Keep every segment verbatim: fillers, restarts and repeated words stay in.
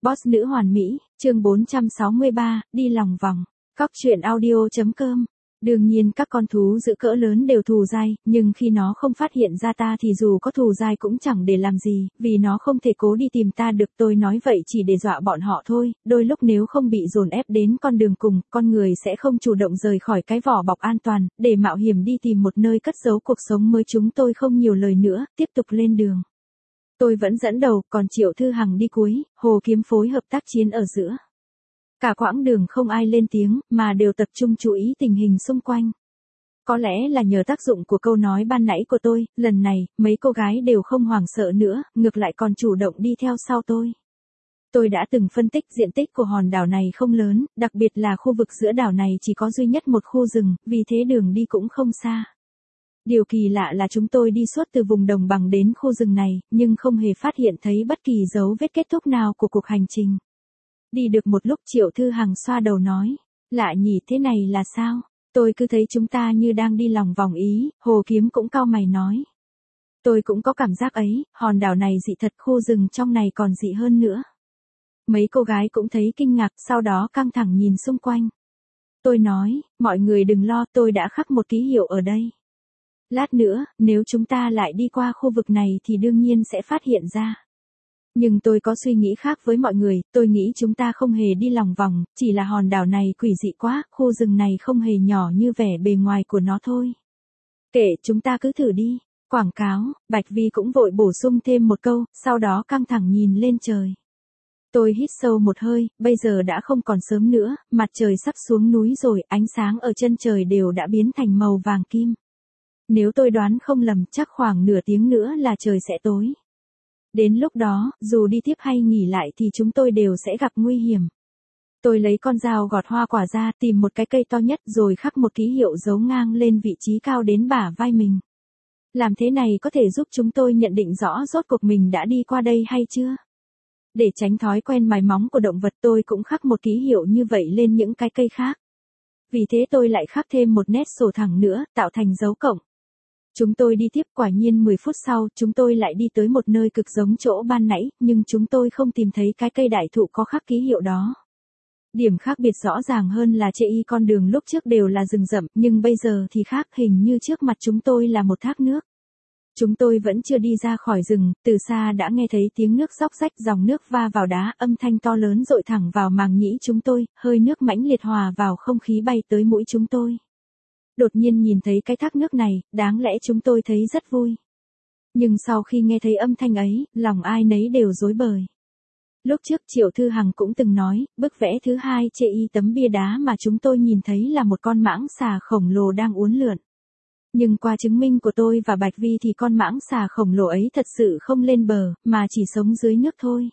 Boss nữ hoàn mỹ, chương bốn trăm sáu mươi ba, đi lòng vòng. Cóc truyện audio chấm com. Đương nhiên các con thú dữ cỡ lớn đều thù dai, nhưng khi nó không phát hiện ra ta thì dù có thù dai cũng chẳng để làm gì, vì nó không thể cố đi tìm ta được. Tôi nói vậy chỉ để dọa bọn họ thôi, đôi lúc nếu không bị dồn ép đến con đường cùng, con người sẽ không chủ động rời khỏi cái vỏ bọc an toàn, để mạo hiểm đi tìm một nơi cất giấu cuộc sống mới. Chúng tôi không nhiều lời nữa, tiếp tục lên đường. Tôi vẫn dẫn đầu, còn Triệu Thư Hằng đi cuối, Hồ Kiếm phối hợp tác chiến ở giữa. Cả quãng đường không ai lên tiếng, mà đều tập trung chú ý tình hình xung quanh. Có lẽ là nhờ tác dụng của câu nói ban nãy của tôi, lần này, mấy cô gái đều không hoảng sợ nữa, ngược lại còn chủ động đi theo sau tôi. Tôi đã từng phân tích diện tích của hòn đảo này không lớn, đặc biệt là khu vực giữa đảo này chỉ có duy nhất một khu rừng, vì thế đường đi cũng không xa. Điều kỳ lạ là chúng tôi đi suốt từ vùng đồng bằng đến khu rừng này, nhưng không hề phát hiện thấy bất kỳ dấu vết kết thúc nào của cuộc hành trình. Đi được một lúc Triệu Thư Hằng xoa đầu nói, lạ nhỉ, thế này là sao? Tôi cứ thấy chúng ta như đang đi lòng vòng ý. Hồ Kiếm cũng cau mày nói. Tôi cũng có cảm giác ấy, hòn đảo này dị thật, khu rừng trong này còn dị hơn nữa. Mấy cô gái cũng thấy kinh ngạc, sau đó căng thẳng nhìn xung quanh. Tôi nói, mọi người đừng lo, tôi đã khắc một ký hiệu ở đây. Lát nữa, nếu chúng ta lại đi qua khu vực này thì đương nhiên sẽ phát hiện ra. Nhưng tôi có suy nghĩ khác với mọi người, tôi nghĩ chúng ta không hề đi lòng vòng, chỉ là hòn đảo này quỷ dị quá, khu rừng này không hề nhỏ như vẻ bề ngoài của nó thôi. Kệ, chúng ta cứ thử đi. Quảng cáo, Bạch Vi cũng vội bổ sung thêm một câu, sau đó căng thẳng nhìn lên trời. Tôi hít sâu một hơi, bây giờ đã không còn sớm nữa, mặt trời sắp xuống núi rồi, ánh sáng ở chân trời đều đã biến thành màu vàng kim. Nếu tôi đoán không lầm, chắc khoảng nửa tiếng nữa là trời sẽ tối. Đến lúc đó, dù đi tiếp hay nghỉ lại thì chúng tôi đều sẽ gặp nguy hiểm. Tôi lấy con dao gọt hoa quả ra, tìm một cái cây to nhất rồi khắc một ký hiệu dấu ngang lên vị trí cao đến bả vai mình. Làm thế này có thể giúp chúng tôi nhận định rõ rốt cuộc mình đã đi qua đây hay chưa. Để tránh thói quen mài móng của động vật, tôi cũng khắc một ký hiệu như vậy lên những cái cây khác. Vì thế tôi lại khắc thêm một nét sổ thẳng nữa, tạo thành dấu cộng. Chúng tôi đi tiếp, quả nhiên mười phút sau, chúng tôi lại đi tới một nơi cực giống chỗ ban nãy, nhưng chúng tôi không tìm thấy cái cây đại thụ có khắc ký hiệu đó. Điểm khác biệt rõ ràng hơn là chê y con đường lúc trước đều là rừng rậm, nhưng bây giờ thì khác, hình như trước mặt chúng tôi là một thác nước. Chúng tôi vẫn chưa đi ra khỏi rừng, từ xa đã nghe thấy tiếng nước róc rách, dòng nước va vào đá, âm thanh to lớn dội thẳng vào màng nhĩ chúng tôi, hơi nước mãnh liệt hòa vào không khí bay tới mũi chúng tôi. Đột nhiên nhìn thấy cái thác nước này, đáng lẽ chúng tôi thấy rất vui. Nhưng sau khi nghe thấy âm thanh ấy, lòng ai nấy đều rối bời. Lúc trước Triệu Thư Hằng cũng từng nói, bức vẽ thứ hai chê y tấm bia đá mà chúng tôi nhìn thấy là một con mãng xà khổng lồ đang uốn lượn. Nhưng qua chứng minh của tôi và Bạch Vi thì con mãng xà khổng lồ ấy thật sự không lên bờ, mà chỉ sống dưới nước thôi.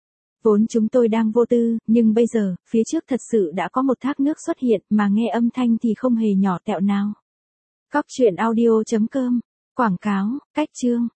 Vốn chúng tôi đang vô tư, nhưng bây giờ, phía trước thật sự đã có một thác nước xuất hiện, mà nghe âm thanh thì không hề nhỏ tẹo nào. Cóc truyện audio chấm com. Quảng cáo, cách chương.